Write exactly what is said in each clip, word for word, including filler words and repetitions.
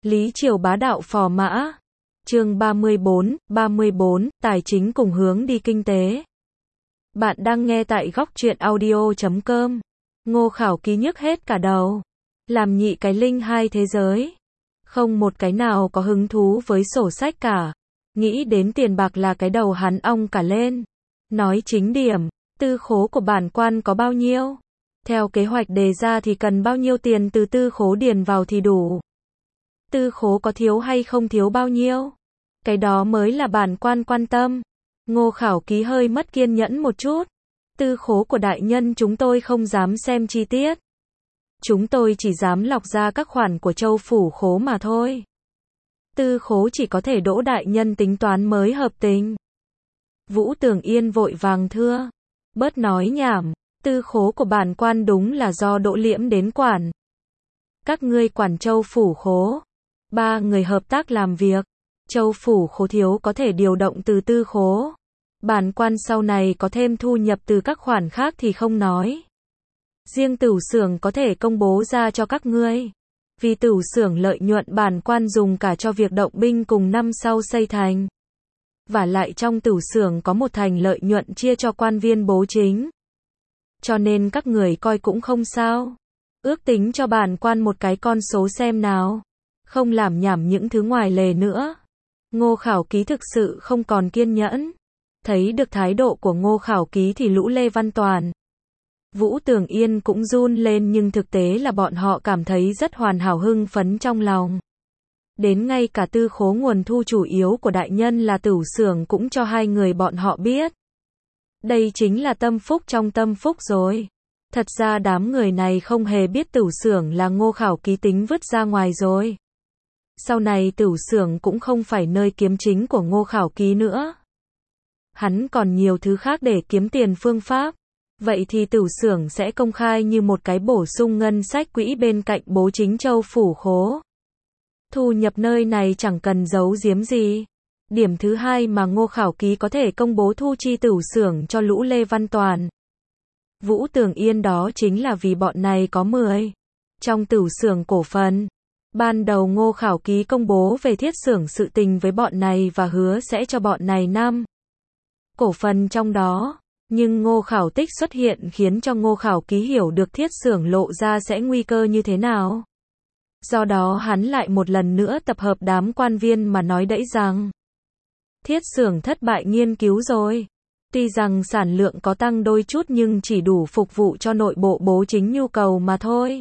Lý Triều bá đạo phò mã. Chương ba mươi bốn, ba mươi bốn, tài chính cùng hướng đi kinh tế. Bạn đang nghe tại góc truyện audio chấm com. Ngô Khảo Ký nhức hết cả đầu. Làm nhị cái linh hai thế giới. Không một cái nào có hứng thú với sổ sách cả. Nghĩ đến tiền bạc là cái đầu hắn ong cả lên. Nói chính điểm, tư khố của bản quan có bao nhiêu? Theo kế hoạch đề ra thì cần bao nhiêu tiền từ tư khố điền vào thì đủ? Tư khố có thiếu hay không thiếu bao nhiêu? Cái đó mới là bản quan quan tâm. Ngô Khảo Ký hơi mất kiên nhẫn một chút. Tư khố của đại nhân chúng tôi không dám xem chi tiết. Chúng tôi chỉ dám lọc ra các khoản của châu phủ khố mà thôi. Tư khố chỉ có thể đỗ đại nhân tính toán mới hợp tình. Vũ Tường Yên vội vàng thưa. Bớt nói nhảm, tư khố của bản quan đúng là do Đỗ Liễm đến quản. Các ngươi quản châu phủ khố. Ba người hợp tác làm việc. Châu phủ khố thiếu có thể điều động từ tư khố. Bản quan sau này có thêm thu nhập từ các khoản khác thì không nói. Riêng tửu xưởng có thể công bố ra cho các ngươi. Vì tửu xưởng lợi nhuận bản quan dùng cả cho việc động binh cùng năm sau xây thành. Và lại trong tửu xưởng có một thành lợi nhuận chia cho quan viên bố chính. Cho nên các người coi cũng không sao. Ước tính cho bản quan một cái con số xem nào. Không làm nhảm những thứ ngoài lề nữa. Ngô Khảo Ký thực sự không còn kiên nhẫn. Thấy được thái độ của Ngô Khảo Ký thì lũ Lê Văn Toàn, Vũ Tường Yên cũng run lên, nhưng thực tế là bọn họ cảm thấy rất hoàn hảo hưng phấn trong lòng. Đến ngay cả tư khố nguồn thu chủ yếu của đại nhân là tửu xưởng cũng cho hai người bọn họ biết. Đây chính là tâm phúc trong tâm phúc rồi. Thật ra đám người này không hề biết tửu xưởng là Ngô Khảo Ký tính vứt ra ngoài rồi. Sau này tửu xưởng cũng không phải nơi kiếm chính của Ngô Khảo Ký nữa. Hắn còn nhiều thứ khác để kiếm tiền phương pháp. Vậy thì tửu xưởng sẽ công khai như một cái bổ sung ngân sách quỹ bên cạnh bố chính châu phủ khố. Thu nhập nơi này chẳng cần giấu giếm gì. Điểm thứ hai mà Ngô Khảo Ký có thể công bố thu chi tửu xưởng cho lũ Lê Văn Toàn, Vũ Tường Yên đó chính là vì bọn này có mười trong tửu xưởng cổ phần. Ban đầu Ngô Khảo Ký công bố về thiết xưởng sự tình với bọn này và hứa sẽ cho bọn này năm cổ phần trong đó. Nhưng Ngô Khảo Tích xuất hiện khiến cho Ngô Khảo Ký hiểu được thiết xưởng lộ ra sẽ nguy cơ như thế nào. Do đó hắn lại một lần nữa tập hợp đám quan viên mà nói đẫy rằng thiết xưởng thất bại nghiên cứu rồi. Tuy rằng sản lượng có tăng đôi chút nhưng chỉ đủ phục vụ cho nội bộ bố chính nhu cầu mà thôi.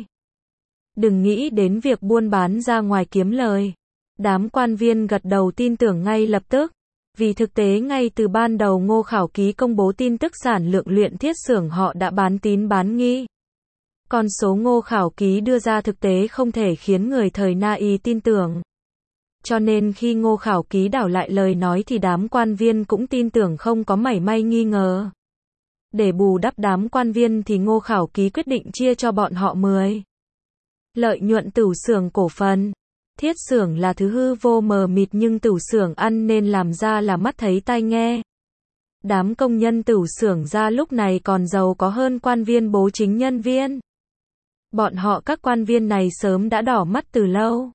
Đừng nghĩ đến việc buôn bán ra ngoài kiếm lời. Đám quan viên gật đầu tin tưởng ngay lập tức. Vì thực tế ngay từ ban đầu Ngô Khảo Ký công bố tin tức sản lượng luyện thiết xưởng họ đã bán tín bán nghi. Con số Ngô Khảo Ký đưa ra thực tế không thể khiến người thời Na Y tin tưởng. Cho nên khi Ngô Khảo Ký đảo lại lời nói thì đám quan viên cũng tin tưởng không có mảy may nghi ngờ. Để bù đắp đám quan viên thì Ngô Khảo Ký quyết định chia cho bọn họ mười lợi nhuận tửu xưởng cổ phần. Thiết xưởng là thứ hư vô mờ mịt nhưng tửu xưởng ăn nên làm ra là mắt thấy tai nghe. Đám công nhân tửu xưởng ra lúc này còn giàu có hơn quan viên bố chính nhân viên. Bọn họ các quan viên này sớm đã đỏ mắt từ lâu.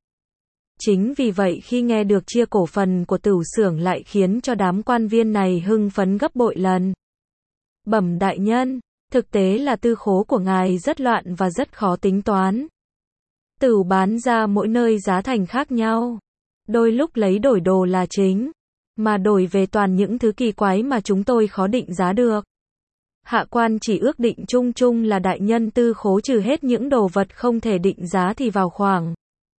Chính vì vậy khi nghe được chia cổ phần của tửu xưởng lại khiến cho đám quan viên này hưng phấn gấp bội lần. Bẩm đại nhân, thực tế là tư khố của ngài rất loạn và rất khó tính toán. Tửu bán ra mỗi nơi giá thành khác nhau. Đôi lúc lấy đổi đồ là chính, mà đổi về toàn những thứ kỳ quái mà chúng tôi khó định giá được. Hạ quan chỉ ước định chung chung là đại nhân tư khố trừ hết những đồ vật không thể định giá thì vào khoảng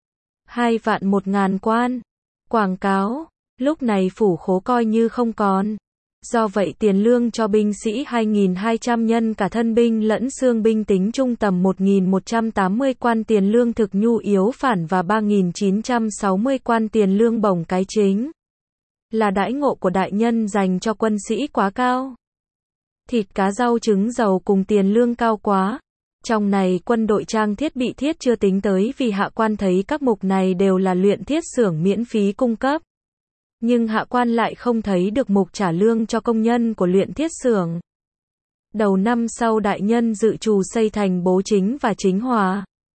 hai vạn một ngàn quan. Quảng cáo, lúc này phủ khố coi như không còn. Do vậy tiền lương cho binh sĩ hai nghìn hai trăm nhân cả thân binh lẫn xương binh tính chung tầm một nghìn một trăm tám mươi quan tiền lương thực nhu yếu phản và ba nghìn chín trăm sáu mươi quan tiền lương bổng cái chính. Là đãi ngộ của đại nhân dành cho quân sĩ quá cao. Thịt cá rau trứng dầu cùng tiền lương cao quá. Trong này quân đội trang thiết bị thiết chưa tính tới vì hạ quan thấy các mục này đều là luyện thiết xưởng miễn phí cung cấp. Nhưng hạ quan lại không thấy được mục trả lương cho công nhân của luyện thiết xưởng. Đầu năm sau đại nhân dự trù xây thành bố chính và chính hòa.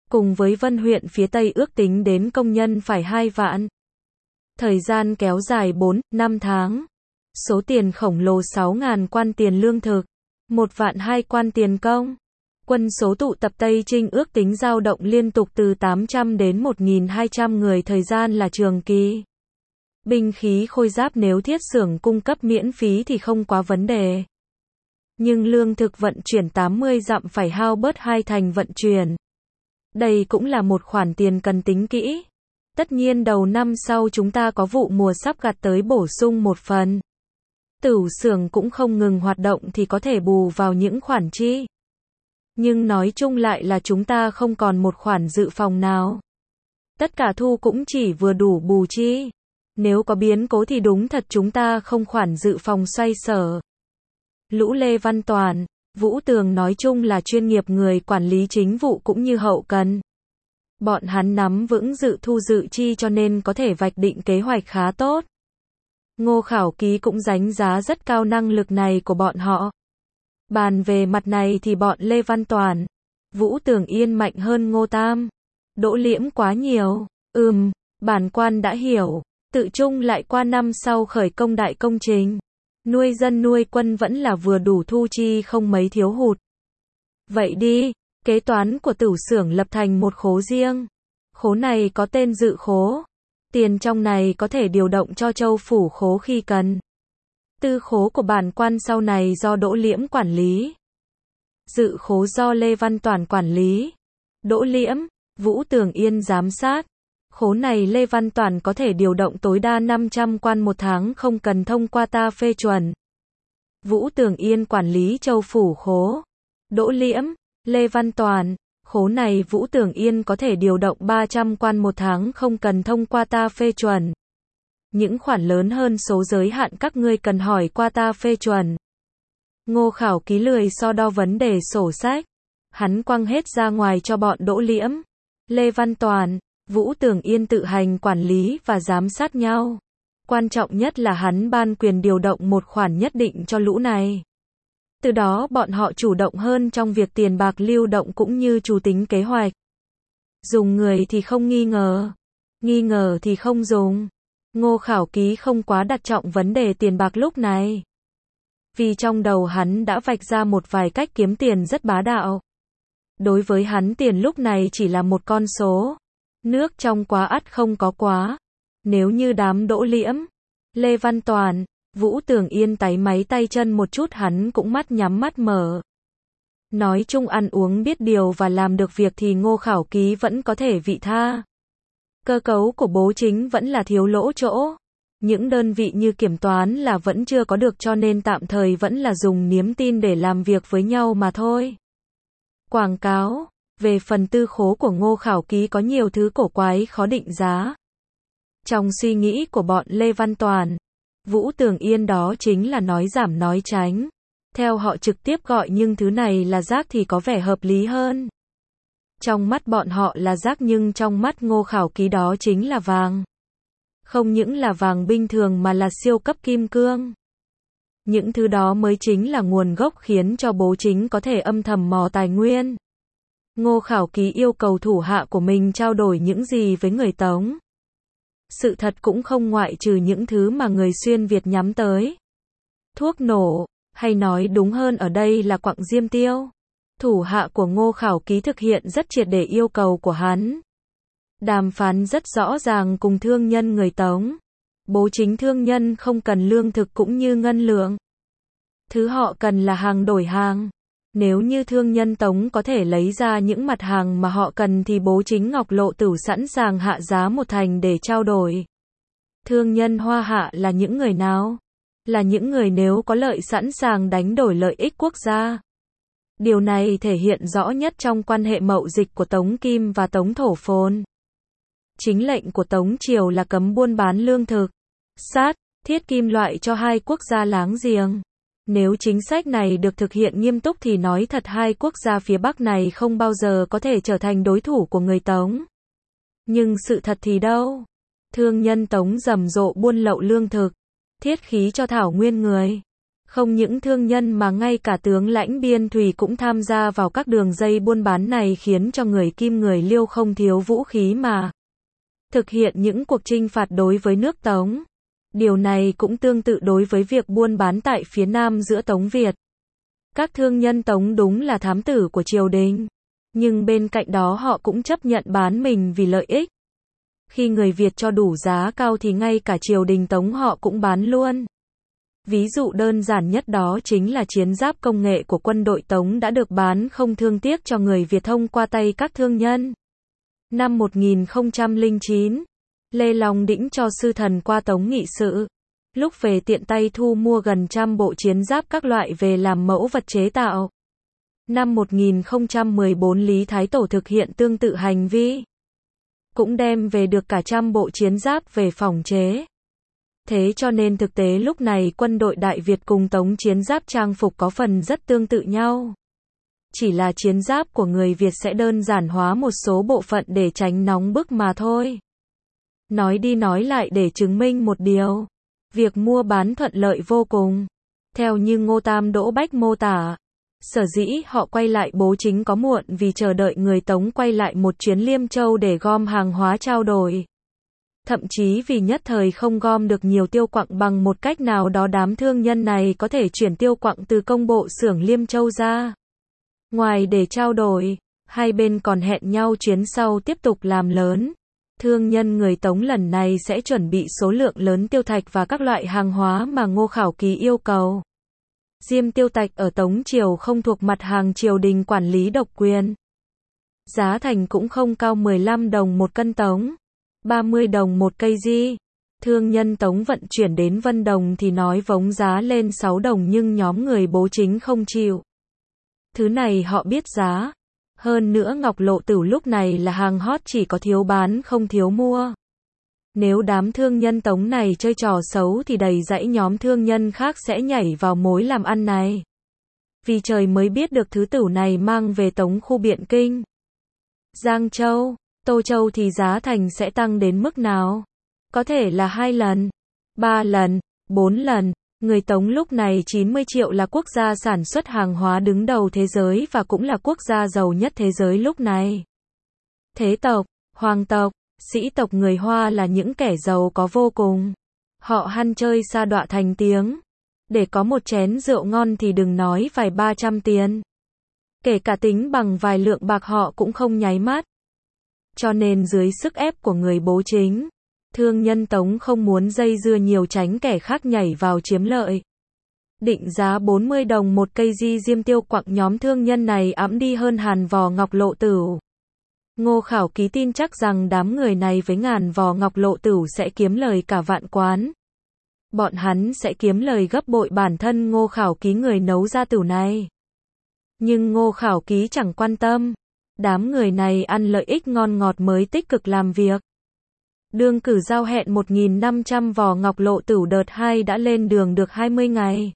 cùng với Vân huyện phía Tây ước tính đến công nhân phải hai vạn. Thời gian kéo dài bốn, năm tháng. Số tiền khổng lồ sáu ngàn quan tiền lương thực, một vạn hai quan tiền công. Quân số tụ tập Tây Trinh ước tính dao động liên tục từ tám trăm đến một nghìn hai trăm người, thời gian là trường kỳ. Binh khí khôi giáp nếu thiết xưởng cung cấp miễn phí thì không quá vấn đề. Nhưng lương thực vận chuyển tám mươi dặm phải hao bớt hai thành vận chuyển. Đây cũng là một khoản tiền cần tính kỹ. Tất nhiên đầu năm sau chúng ta có vụ mùa sắp gặt tới bổ sung một phần. Tửu xưởng cũng không ngừng hoạt động thì có thể bù vào những khoản chi. Nhưng nói chung lại là chúng ta không còn một khoản dự phòng nào. Tất cả thu cũng chỉ vừa đủ bù chi. Nếu có biến cố thì đúng thật chúng ta không khoản dự phòng xoay sở. Lũ Lê Văn Toàn, Vũ Tường nói chung là chuyên nghiệp người quản lý chính vụ cũng như hậu cần. Bọn hắn nắm vững dự thu dự chi cho nên có thể vạch định kế hoạch khá tốt. Ngô Khảo Ký cũng đánh giá rất cao năng lực này của bọn họ. Bàn về mặt này thì bọn Lê Văn Toàn, Vũ Tường Yên mạnh hơn Ngô Tam. Đỗ Liễm quá nhiều. Ừm, bản quan đã hiểu. Tự chung lại qua năm sau khởi công đại công trình. Nuôi dân nuôi quân vẫn là vừa đủ thu chi, không mấy thiếu hụt. Vậy đi, kế toán của tửu xưởng lập thành một khố riêng. Khố này có tên dự khố. Tiền trong này có thể điều động cho châu phủ khố khi cần. Tư khố của bản quan sau này do Đỗ Liễm quản lý. Dự khố do Lê Văn Toàn quản lý. Đỗ Liễm, Vũ Tường Yên giám sát. Khố này Lê Văn Toàn có thể điều động tối đa năm trăm quan một tháng, không cần thông qua ta phê chuẩn. Vũ Tường Yên quản lý châu phủ khố. Đỗ Liễm, Lê Văn Toàn, khố này Vũ Tường Yên có thể điều động ba trăm quan một tháng, không cần thông qua ta phê chuẩn. Những khoản lớn hơn số giới hạn các ngươi cần hỏi qua ta phê chuẩn. Ngô Khảo Ký lười so đo vấn đề sổ sách. Hắn quăng hết ra ngoài cho bọn Đỗ Liễm, Lê Văn Toàn, Vũ Tường Yên tự hành quản lý và giám sát nhau. Quan trọng nhất là hắn ban quyền điều động một khoản nhất định cho lũ này. Từ đó bọn họ chủ động hơn trong việc tiền bạc lưu động cũng như chủ tính kế hoạch. Dùng người thì không nghi ngờ, nghi ngờ thì không dùng. Ngô Khảo Ký không quá đặt trọng vấn đề tiền bạc lúc này. Vì trong đầu hắn đã vạch ra một vài cách kiếm tiền rất bá đạo. Đối với hắn tiền lúc này chỉ là một con số. Nước trong quá ắt không có quá. Nếu như đám Đỗ Liễm, Lê Văn Toàn, Vũ Tường Yên táy máy tay chân một chút hắn cũng mắt nhắm mắt mở. Nói chung ăn uống biết điều và làm được việc thì Ngô Khảo Ký vẫn có thể vị tha. Cơ cấu của bố chính vẫn là thiếu lỗ chỗ. Những đơn vị như kiểm toán là vẫn chưa có được cho nên tạm thời vẫn là dùng niếm tin để làm việc với nhau mà thôi. Quảng cáo. Về phần tư khố của Ngô Khảo Ký có nhiều thứ cổ quái khó định giá. Trong suy nghĩ của bọn Lê Văn Toàn, Vũ Tường Yên đó chính là nói giảm nói tránh. Theo họ trực tiếp gọi nhưng thứ này là rác thì có vẻ hợp lý hơn. Trong mắt bọn họ là rác nhưng trong mắt Ngô Khảo Ký đó chính là vàng. Không những là vàng bình thường mà là siêu cấp kim cương. Những thứ đó mới chính là nguồn gốc khiến cho bố chính có thể âm thầm mò tài nguyên. Ngô Khảo Ký yêu cầu thủ hạ của mình trao đổi những gì với người Tống. Sự thật cũng không ngoại trừ những thứ mà người xuyên Việt nhắm tới. Thuốc nổ, hay nói đúng hơn ở đây là quặng diêm tiêu. Thủ hạ của Ngô Khảo Ký thực hiện rất triệt để yêu cầu của hắn. Đàm phán rất rõ ràng cùng thương nhân người Tống. Bố chính thương nhân không cần lương thực cũng như ngân lượng. Thứ họ cần là hàng đổi hàng. Nếu như thương nhân Tống có thể lấy ra những mặt hàng mà họ cần thì bố chính Ngọc Lộ Tửu sẵn sàng hạ giá một thành để trao đổi. Thương nhân Hoa Hạ là những người nào? Là những người nếu có lợi sẵn sàng đánh đổi lợi ích quốc gia. Điều này thể hiện rõ nhất trong quan hệ mậu dịch của Tống Kim và Tống Thổ Phồn. Chính lệnh của Tống Triều là cấm buôn bán lương thực, sắt, thiết kim loại cho hai quốc gia láng giềng. Nếu chính sách này được thực hiện nghiêm túc thì nói thật hai quốc gia phía Bắc này không bao giờ có thể trở thành đối thủ của người Tống. Nhưng sự thật thì đâu? Thương nhân Tống rầm rộ buôn lậu lương thực, thiết khí cho thảo nguyên người. Không những thương nhân mà ngay cả tướng lãnh biên thùy cũng tham gia vào các đường dây buôn bán này, khiến cho người Kim người Liêu không thiếu vũ khí mà thực hiện những cuộc chinh phạt đối với nước Tống. Điều này cũng tương tự đối với việc buôn bán tại phía Nam giữa Tống Việt. Các thương nhân Tống đúng là thám tử của triều đình, nhưng bên cạnh đó họ cũng chấp nhận bán mình vì lợi ích. Khi người Việt cho đủ giá cao thì ngay cả triều đình Tống họ cũng bán luôn. Ví dụ đơn giản nhất đó chính là chiến giáp công nghệ của quân đội Tống đã được bán không thương tiếc cho người Việt thông qua tay các thương nhân. Năm một nghìn không trăm lẻ chín, Lê Long Đĩnh cho sư thần qua Tống nghị sự. Lúc về tiện tay thu mua gần trăm bộ chiến giáp các loại về làm mẫu vật chế tạo. Năm một nghìn không trăm mười bốn Lý Thái Tổ thực hiện tương tự hành vi, cũng đem về được cả trăm bộ chiến giáp về phòng chế. Thế cho nên thực tế lúc này quân đội Đại Việt cùng Tống chiến giáp trang phục có phần rất tương tự nhau. Chỉ là chiến giáp của người Việt sẽ đơn giản hóa một số bộ phận để tránh nóng bức mà thôi. Nói đi nói lại để chứng minh một điều, việc mua bán thuận lợi vô cùng. Theo như Ngô Tam Đỗ Bách mô tả, sở dĩ họ quay lại Bố Chính có muộn vì chờ đợi người Tống quay lại một chuyến Liêm Châu để gom hàng hóa trao đổi. Thậm chí vì nhất thời không gom được nhiều tiêu quặng bằng một cách nào đó, đám thương nhân này có thể chuyển tiêu quặng từ công bộ xưởng Liêm Châu ra ngoài để trao đổi. Hai bên còn hẹn nhau chuyến sau tiếp tục làm lớn. Thương nhân người Tống lần này sẽ chuẩn bị số lượng lớn tiêu thạch và các loại hàng hóa mà Ngô Khảo Ký yêu cầu. Diêm tiêu thạch ở Tống Triều không thuộc mặt hàng triều đình quản lý độc quyền. Giá thành cũng không cao, mười lăm đồng một cân tống, ba mươi đồng một cây di. Thương nhân Tống vận chuyển đến Vân Đồng thì nói vống giá lên sáu đồng, nhưng nhóm người Bố Chính không chịu. Thứ này họ biết giá. Hơn nữa Ngọc Lộ Tửu lúc này là hàng hot, chỉ có thiếu bán không thiếu mua. Nếu đám thương nhân Tống này chơi trò xấu thì đầy dãy nhóm thương nhân khác sẽ nhảy vào mối làm ăn này. Vì trời mới biết được thứ tửu này mang về Tống khu Biện Kinh, Giang Châu, Tô Châu thì giá thành sẽ tăng đến mức nào? Có thể là hai lần, ba lần, bốn lần. Người Tống lúc này chín mươi triệu, là quốc gia sản xuất hàng hóa đứng đầu thế giới và cũng là quốc gia giàu nhất thế giới lúc này. Thế tộc, hoàng tộc, sĩ tộc người Hoa là những kẻ giàu có vô cùng. Họ hăn chơi sa đọa thành tiếng. Để có một chén rượu ngon thì đừng nói vài ba trăm tiền. Kể cả tính bằng vài lượng bạc họ cũng không nháy mắt. Cho nên dưới sức ép của người Bố Chính, thương nhân Tống không muốn dây dưa nhiều, tránh kẻ khác nhảy vào chiếm lợi. Định giá bốn mươi đồng một cây di diêm tiêu quặng, nhóm thương nhân này ẵm đi hơn hàn vò Ngọc Lộ Tửu. Ngô Khảo Ký tin chắc rằng đám người này với ngàn vò Ngọc Lộ Tửu sẽ kiếm lời cả vạn quán. Bọn hắn sẽ kiếm lời gấp bội bản thân Ngô Khảo Ký người nấu ra tửu này. Nhưng Ngô Khảo Ký chẳng quan tâm. Đám người này ăn lợi ích ngon ngọt mới tích cực làm việc. Đương cử giao hẹn một nghìn năm trăm vò Ngọc Lộ Tửu đợt hai đã lên đường được hai mươi ngày.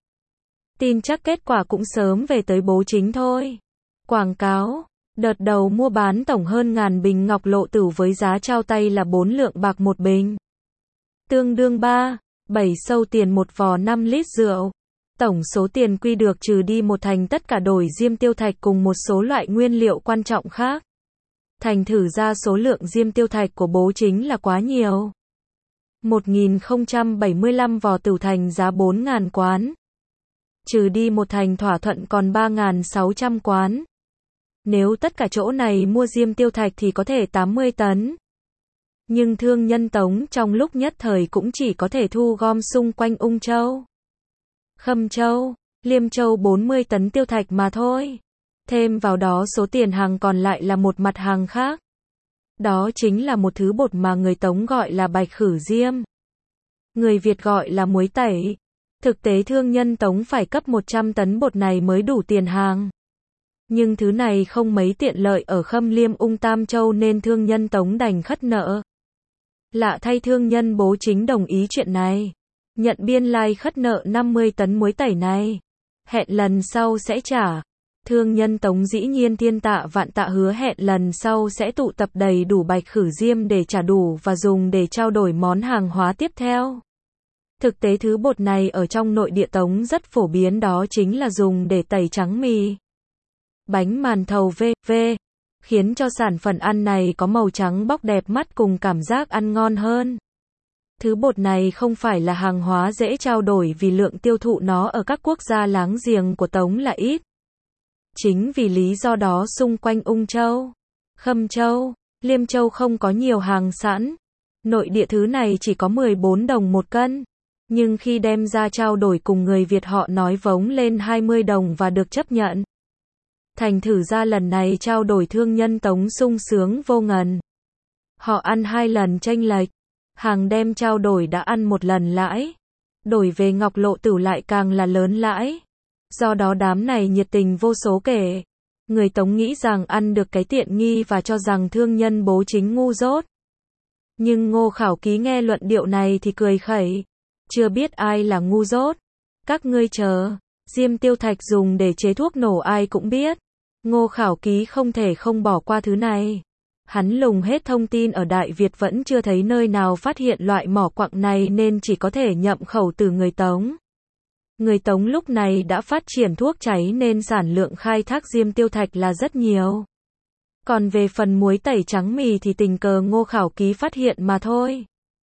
Tin chắc kết quả cũng sớm về tới Bố Chính thôi. Quảng cáo, đợt đầu mua bán tổng hơn ngàn bình Ngọc Lộ Tửu với giá trao tay là bốn lượng bạc một bình. Tương đương ba, bảy sâu tiền một vò năm lít rượu. Tổng số tiền quy được trừ đi một thành tất cả đổi diêm tiêu thạch cùng một số loại nguyên liệu quan trọng khác. Thành thử ra số lượng diêm tiêu thạch của Bố Chính là quá nhiều. một nghìn không trăm bảy mươi lăm vò tửu thành giá bốn nghìn quán. Trừ đi một thành thỏa thuận còn ba nghìn sáu trăm quán. Nếu tất cả chỗ này mua diêm tiêu thạch thì có thể tám mươi tấn. Nhưng thương nhân Tống trong lúc nhất thời cũng chỉ có thể thu gom xung quanh Ung Châu, Khâm Châu, Liêm Châu bốn mươi tấn tiêu thạch mà thôi. Thêm vào đó số tiền hàng còn lại là một mặt hàng khác. Đó chính là một thứ bột mà người Tống gọi là bạch khử diêm. Người Việt gọi là muối tẩy. Thực tế thương nhân Tống phải cấp một trăm tấn bột này mới đủ tiền hàng. Nhưng thứ này không mấy tiện lợi ở Khâm, Liêm, Ung, Tam Châu nên thương nhân Tống đành khất nợ. Lạ thay thương nhân Bố Chính đồng ý chuyện này. Nhận biên lai khất nợ năm mươi tấn muối tẩy này. Hẹn lần sau sẽ trả. Thương nhân Tống dĩ nhiên thiên tạ vạn tạ hứa hẹn lần sau sẽ tụ tập đầy đủ bạch khử diêm để trả đủ và dùng để trao đổi món hàng hóa tiếp theo. Thực tế thứ bột này ở trong nội địa Tống rất phổ biến, đó chính là dùng để tẩy trắng mì, bánh màn thầu vân vân, khiến cho sản phẩm ăn này có màu trắng bóc đẹp mắt cùng cảm giác ăn ngon hơn. Thứ bột này không phải là hàng hóa dễ trao đổi vì lượng tiêu thụ nó ở các quốc gia láng giềng của Tống là ít. Chính vì lý do đó xung quanh Ung Châu, Khâm Châu, Liêm Châu không có nhiều hàng sẵn. Nội địa thứ này chỉ có mười bốn đồng một cân. Nhưng khi đem ra trao đổi cùng người Việt họ nói vống lên hai mươi đồng và được chấp nhận. Thành thử ra lần này trao đổi thương nhân Tống sung sướng vô ngần. Họ ăn hai lần chênh lệch. Hàng đem trao đổi đã ăn một lần lãi. Đổi về Ngọc Lộ Tửu lại càng là lớn lãi. Do đó đám này nhiệt tình vô số kể. Người Tống nghĩ rằng ăn được cái tiện nghi và cho rằng thương nhân bố chính ngu dốt. Nhưng Ngô Khảo Ký nghe luận điệu này thì cười khẩy. Chưa biết ai là ngu dốt. Các ngươi chờ. Diêm tiêu thạch dùng để chế thuốc nổ ai cũng biết. Ngô Khảo Ký không thể không bỏ qua thứ này. Hắn lùng hết thông tin ở Đại Việt vẫn chưa thấy nơi nào phát hiện loại mỏ quặng này nên chỉ có thể nhậm khẩu từ người Tống. Người Tống lúc này đã phát triển thuốc cháy nên sản lượng khai thác diêm tiêu thạch là rất nhiều. Còn về phần muối tẩy trắng mì thì tình cờ Ngô Khảo Ký phát hiện mà thôi.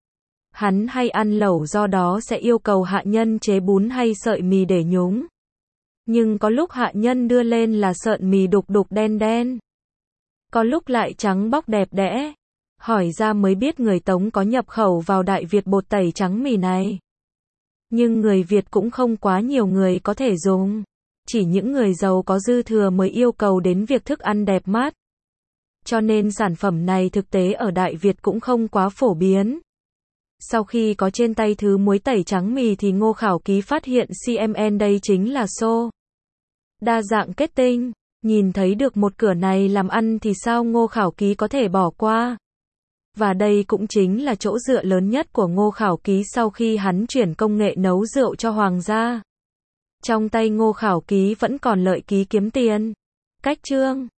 Hắn hay ăn lẩu do đó sẽ yêu cầu hạ nhân chế bún hay sợi mì để nhúng. Nhưng có lúc hạ nhân đưa lên là sợi mì đục đục đen đen. Có lúc lại trắng bóc đẹp đẽ. Hỏi ra mới biết người Tống có nhập khẩu vào Đại Việt bột tẩy trắng mì này. Nhưng người Việt cũng không quá nhiều người có thể dùng. Chỉ những người giàu có dư thừa mới yêu cầu đến việc thức ăn đẹp mắt. Cho nên sản phẩm này thực tế ở Đại Việt cũng không quá phổ biến. Sau khi có trên tay thứ muối tẩy trắng mì thì Ngô Khảo Ký phát hiện xê em en đây chính là xô đa dạng kết tinh. Nhìn thấy được một cửa này làm ăn thì sao Ngô Khảo Ký có thể bỏ qua. Và đây cũng chính là chỗ dựa lớn nhất của Ngô Khảo Ký sau khi hắn chuyển công nghệ nấu rượu cho Hoàng gia. Trong tay Ngô Khảo Ký vẫn còn lợi ký kiếm tiền. Cách chương